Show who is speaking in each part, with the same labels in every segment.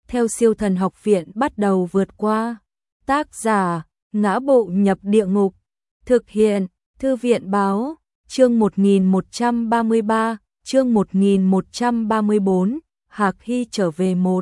Speaker 1: theo siêu thần học viện bắt đầu vượt qua. Tác giả, Ngã Bộ Nhập Địa Ngục. Thực hiện, Thư viện Báo. Chương 1133, chương 1134, Hạc Hy trở về một.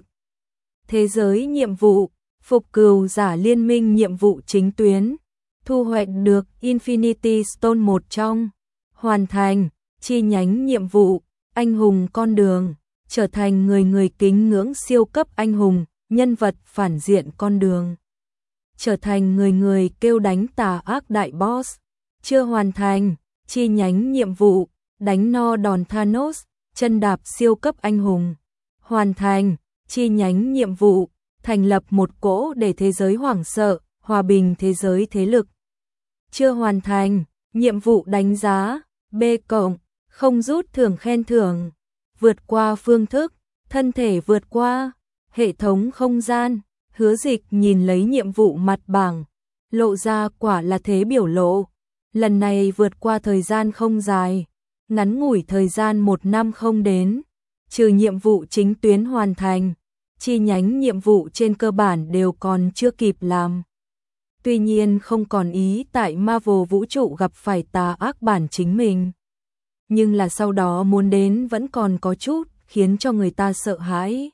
Speaker 1: Thế giới nhiệm vụ, phục cừu giả liên minh nhiệm vụ chính tuyến. Thu hoạch được Infinity Stone một trong. Hoàn thành, chi nhánh nhiệm vụ, anh hùng con đường. Trở thành người kính ngưỡng siêu cấp anh hùng, nhân vật phản diện con đường. Trở thành người kêu đánh tà ác đại boss. Chưa hoàn thành, chi nhánh nhiệm vụ, đánh no đòn Thanos, chân đạp siêu cấp anh hùng. Hoàn thành, chi nhánh nhiệm vụ, thành lập một cỗ để thế giới hoảng sợ, hòa bình thế giới thế lực. Chưa hoàn thành, nhiệm vụ đánh giá, B+, không rút thưởng khen thưởng. Vượt qua phương thức, thân thể vượt qua, hệ thống không gian. Hứa Dịch nhìn lấy nhiệm vụ mặt bảng, lộ ra quả là thế biểu lộ. Lần này vượt qua thời gian không dài, ngắn ngủi thời gian 1 năm không đến. Trừ nhiệm vụ chính tuyến hoàn thành, chi nhánh nhiệm vụ trên cơ bản đều còn chưa kịp làm. Tuy nhiên không còn ý tại Marvel vũ trụ gặp phải tà ác bản chính mình. Nhưng là sau đó muốn đến vẫn còn có chút khiến cho người ta sợ hãi.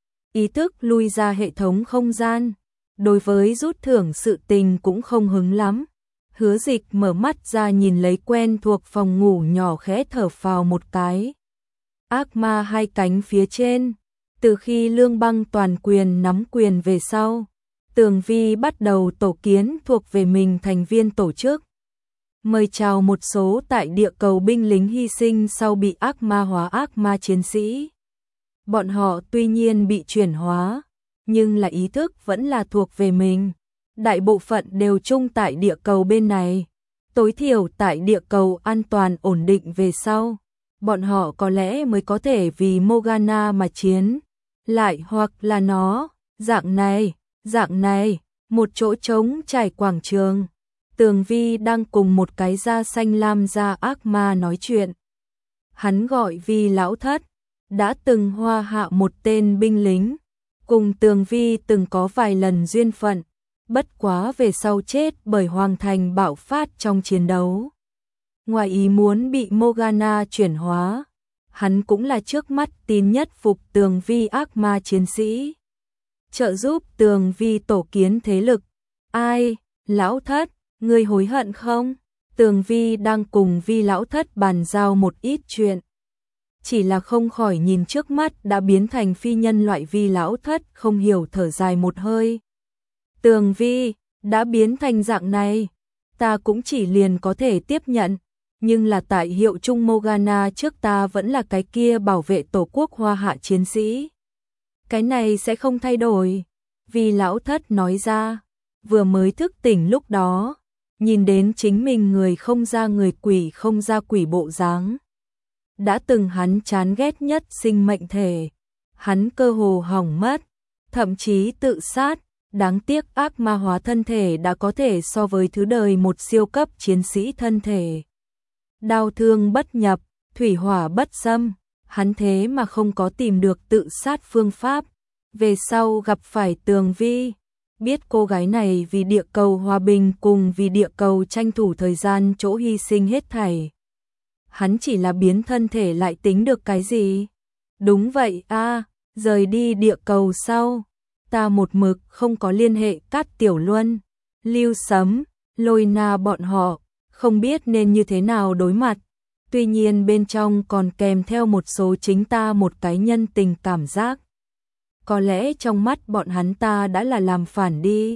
Speaker 1: Ý thức lui ra hệ thống không gian, đối với rút thưởng sự tình cũng không hứng lắm. Hứa Dịch mở mắt ra nhìn lấy quen thuộc phòng ngủ nhỏ, khẽ thở phào một cái. Ác ma hai cánh phía trên, từ khi Lương Băng toàn quyền nắm quyền về sau, Tường Vi bắt đầu tổ kiến thuộc về mình thành viên tổ chức. Mời chào một số tại địa cầu binh lính hy sinh sau bị ác ma hóa ác ma chiến sĩ. Bọn họ tuy nhiên bị chuyển hóa, nhưng là ý thức vẫn là thuộc về mình. Đại bộ phận đều chung tại địa cầu bên này. Tối thiểu tại địa cầu an toàn ổn định về sau, bọn họ có lẽ mới có thể vì Morgana mà chiến. Lại hoặc là nó, dạng này, một chỗ trống trải quảng trường. Tường Vi đang cùng một cái da xanh lam da ác ma nói chuyện. Hắn gọi Vi lão thất, đã từng hoa hạ một tên binh lính, cùng Tường Vi từng có vài lần duyên phận, bất quá về sau chết bởi Hoàng Thành bạo phát trong chiến đấu. Ngoài ý muốn bị Morgana chuyển hóa, hắn cũng là trước mắt tin nhất phục Tường Vi ác ma chiến sĩ. Trợ giúp Tường Vi tổ kiến thế lực. Ai, lão thất, ngươi hối hận không? Tường Vi đang cùng Vi lão thất bàn giao một ít chuyện. Chỉ là không khỏi nhìn trước mắt đã biến thành phi nhân loại Vi lão thất không hiểu thở dài một hơi. Tường Vi, đã biến thành dạng này, ta cũng chỉ liền có thể tiếp nhận, nhưng là tại hiệu trung Morgana trước ta vẫn là cái kia bảo vệ tổ quốc hoa hạ chiến sĩ. Cái này sẽ không thay đổi, Vi lão thất nói ra, vừa mới thức tỉnh lúc đó, nhìn đến chính mình người không ra người quỷ không ra quỷ bộ dáng. Đã từng hắn chán ghét nhất sinh mệnh thể, hắn cơ hồ hỏng mất, thậm chí tự sát, đáng tiếc ác ma hóa thân thể đã có thể so với thứ đời một siêu cấp chiến sĩ thân thể. Đao thương bất nhập, thủy hỏa bất xâm, hắn thế mà không có tìm được tự sát phương pháp. Về sau gặp phải Tường Vi, biết cô gái này vì địa cầu hòa bình cùng vì địa cầu tranh thủ thời gian chỗ hy sinh hết thảy. Hắn chỉ là biến thân thể lại tính được cái gì? Đúng vậy a, rời đi địa cầu sau, ta một mực không có liên hệ Cát Tiểu Luân, Lưu Sấm, Lôi Na bọn họ, không biết nên như thế nào đối mặt. Tuy nhiên bên trong còn kèm theo một số chính ta một cái nhân tình cảm giác. Có lẽ trong mắt bọn hắn ta đã là làm phản đi.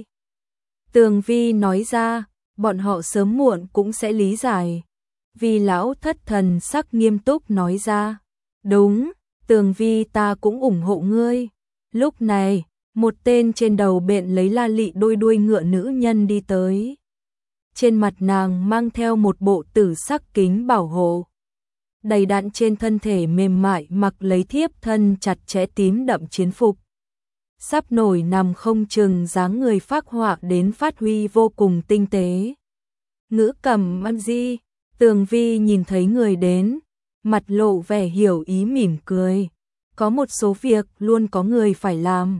Speaker 1: Tường Vi nói ra, bọn họ sớm muộn cũng sẽ lý giải. Vi lão thất thần sắc nghiêm túc nói ra, đúng, Tường Vi ta cũng ủng hộ ngươi. Lúc này, một tên trên đầu bện lấy la lị đôi đuôi ngựa nữ nhân đi tới. Trên mặt nàng mang theo một bộ tử sắc kính bảo hộ. Đầy đặn trên thân thể mềm mại mặc lấy thiếp thân chặt chẽ tím đậm chiến phục. Sắp nổi nằm không chừng dáng người phác họa đến phát huy vô cùng tinh tế. Ngữ cầm ăn di, Tường Vi nhìn thấy người đến, mặt lộ vẻ hiểu ý mỉm cười. Có một số việc luôn có người phải làm.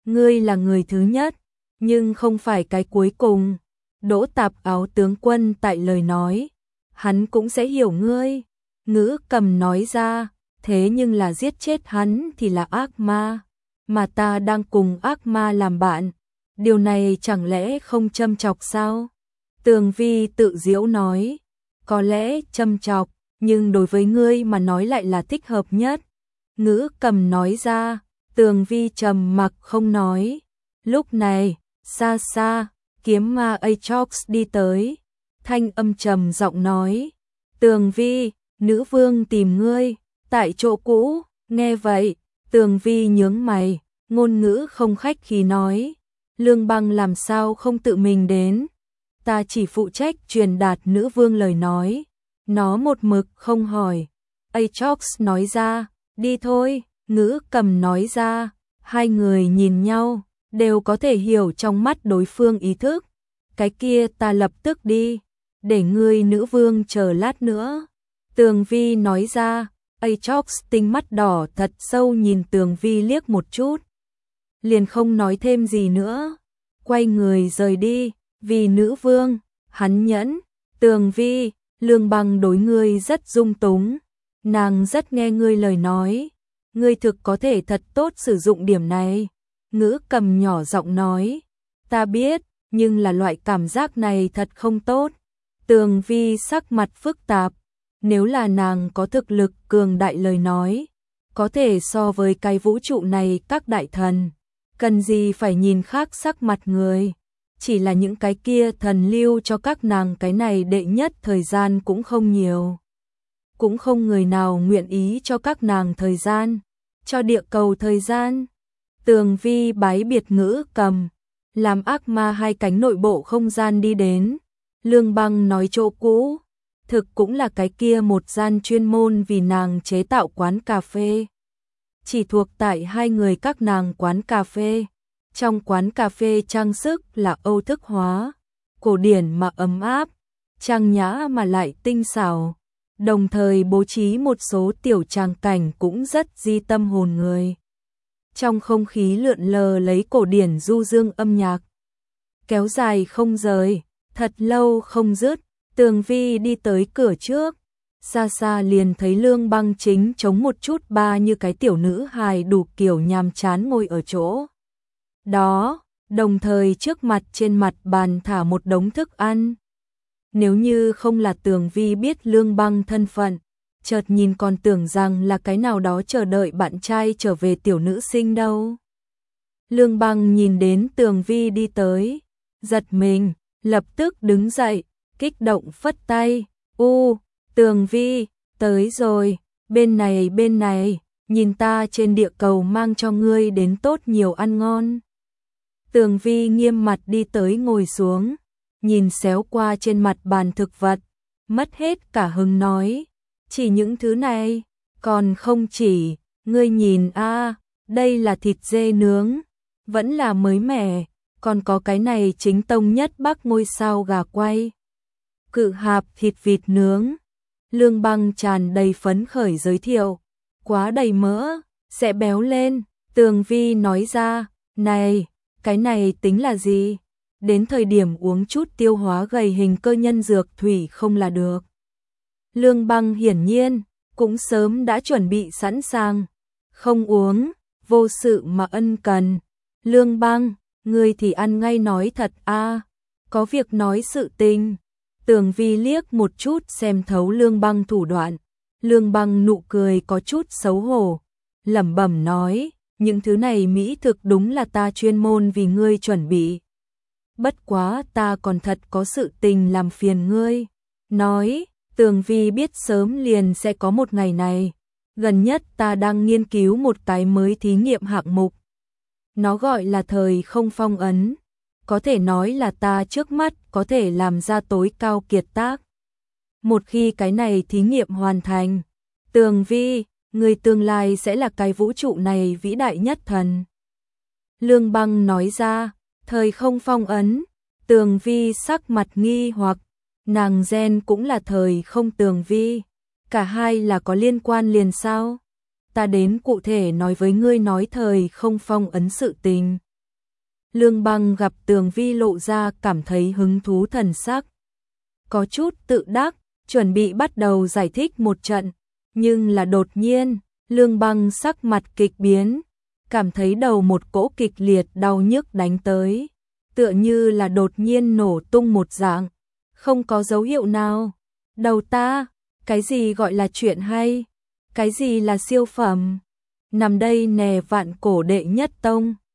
Speaker 1: ngươi là người thứ nhất, nhưng không phải cái cuối cùng. Đỗ Tạp Áo tướng quân tại lời nói, hắn cũng sẽ hiểu ngươi. Ngữ Cầm nói ra, thế nhưng là giết chết hắn thì là ác ma, mà ta đang cùng ác ma làm bạn, điều này chẳng lẽ không châm chọc sao? Tường Vi tự giễu nói, có lẽ châm chọc, nhưng đối với ngươi mà nói lại là thích hợp nhất. Ngữ Cầm nói ra, Tường Vi trầm mặc không nói. Lúc này, xa xa, kiếm ma Aatrox đi tới, thanh âm trầm giọng nói, Tường Vi, nữ vương tìm ngươi, tại chỗ cũ. Nghe vậy, Tường Vi nhướng mày, ngôn ngữ không khách khí nói, Lương Băng làm sao không tự mình đến, ta chỉ phụ trách truyền đạt nữ vương lời nói, nó một mực không hỏi. Aatrox nói ra, đi thôi. Ngữ Cầm nói ra, hai người nhìn nhau, đều có thể hiểu trong mắt đối phương ý thức. Cái kia ta lập tức đi, để ngươi nữ vương chờ lát nữa. Tường Vi nói ra, Aatrox tinh mắt đỏ thật sâu nhìn Tường Vi liếc một chút, liền không nói thêm gì nữa, quay người rời đi. Vì nữ vương, hắn nhẫn. Tường Vi, Lương Băng đối ngươi rất dung túng, nàng rất nghe ngươi lời nói, ngươi thực có thể thật tốt sử dụng điểm này. Ngữ Cầm nhỏ giọng nói, ta biết, nhưng là loại cảm giác này thật không tốt. Tường Vi sắc mặt phức tạp, nếu là nàng có thực lực cường đại lời nói, có thể so với cái vũ trụ này các đại thần, cần gì phải nhìn khác sắc mặt người. Chỉ là những cái kia thần lưu cho các nàng cái này đệ nhất thời gian cũng không nhiều. Cũng không người nào nguyện ý cho các nàng thời gian, cho địa cầu thời gian. Tường Vi bái biệt Ngữ Cầm, làm ác ma hai cánh nội bộ không gian đi đến. Lương Băng nói chỗ cũ, thực cũng là cái kia một gian chuyên môn vì nàng chế tạo quán cà phê. Chỉ thuộc tại hai người các nàng quán cà phê. Trong quán cà phê trang sức là Âu thức hóa, cổ điển mà ấm áp, trang nhã mà lại tinh xảo, đồng thời bố trí một số tiểu tràng cảnh cũng rất di tâm hồn người. Trong không khí lượn lờ lấy cổ điển du dương âm nhạc, kéo dài không rời, thật lâu không dứt. Tường Vi đi tới cửa trước, xa xa liền thấy Lương Băng chính chống một chút ba như cái tiểu nữ hài đủ kiểu nhàm chán ngồi ở chỗ đó, đồng thời trước mặt trên mặt bàn thả một đống thức ăn. Nếu như không là Tường Vi biết Lương Băng thân phận, chợt nhìn còn tưởng rằng là cái nào đó chờ đợi bạn trai trở về tiểu nữ sinh đâu. Lương Băng nhìn đến Tường Vi đi tới, giật mình, lập tức đứng dậy, kích động phất tay, Tường Vi, tới rồi, bên này, nhìn ta trên địa cầu mang cho ngươi đến tốt nhiều ăn ngon. Tường Vi nghiêm mặt đi tới ngồi xuống, nhìn xéo qua trên mặt bàn thực vật, mất hết cả hứng nói, chỉ những thứ này, còn không chỉ, ngươi nhìn đây là thịt dê nướng, vẫn là mới mẻ, còn có cái này chính tông nhất Bắc ngôi sao gà quay, cự hạp thịt vịt nướng. Lương Băng tràn đầy phấn khởi giới thiệu, quá đầy mỡ, sẽ béo lên. Tường Vi nói ra, này, cái này tính là gì? Đến thời điểm uống chút tiêu hóa gầy hình cơ nhân dược thủy không là được. Lương Băng hiển nhiên cũng sớm đã chuẩn bị sẵn sàng, không uống, vô sự mà ân cần. Lương Băng, ngươi thì ăn ngay nói thật có việc nói sự tình. Tường Vi liếc một chút xem thấu Lương Băng thủ đoạn. Lương Băng nụ cười có chút xấu hổ, lẩm bẩm nói, những thứ này mỹ thực đúng là ta chuyên môn vì ngươi chuẩn bị. Bất quá ta còn thật có sự tình làm phiền ngươi. Nói, Tường Vi biết sớm liền sẽ có một ngày này. Gần nhất ta đang nghiên cứu một cái mới thí nghiệm hạng mục. Nó gọi là thời không phong ấn. Có thể nói là ta trước mắt có thể làm ra tối cao kiệt tác. Một khi cái này thí nghiệm hoàn thành, Tường Vi, người tương lai sẽ là cái vũ trụ này vĩ đại nhất thần. Lương Băng nói ra, thời không phong ấn. Tường Vi sắc mặt nghi hoặc, nàng gen cũng là thời không Tường Vi, cả hai là có liên quan liền sao? Ta đến cụ thể nói với ngươi nói thời không phong ấn sự tình. Lương Băng gặp Tường Vi lộ ra cảm thấy hứng thú thần sắc. Có chút tự đắc, chuẩn bị bắt đầu giải thích một trận, nhưng là đột nhiên, Lương Băng sắc mặt kịch biến, cảm thấy đầu một cỗ kịch liệt đau nhức đánh tới, tựa như là đột nhiên nổ tung một dạng, không có dấu hiệu nào. Đầu ta, cái gì gọi là chuyện hay? Cái gì là siêu phẩm? Nằm đây nè Vạn Cổ đệ nhất tông.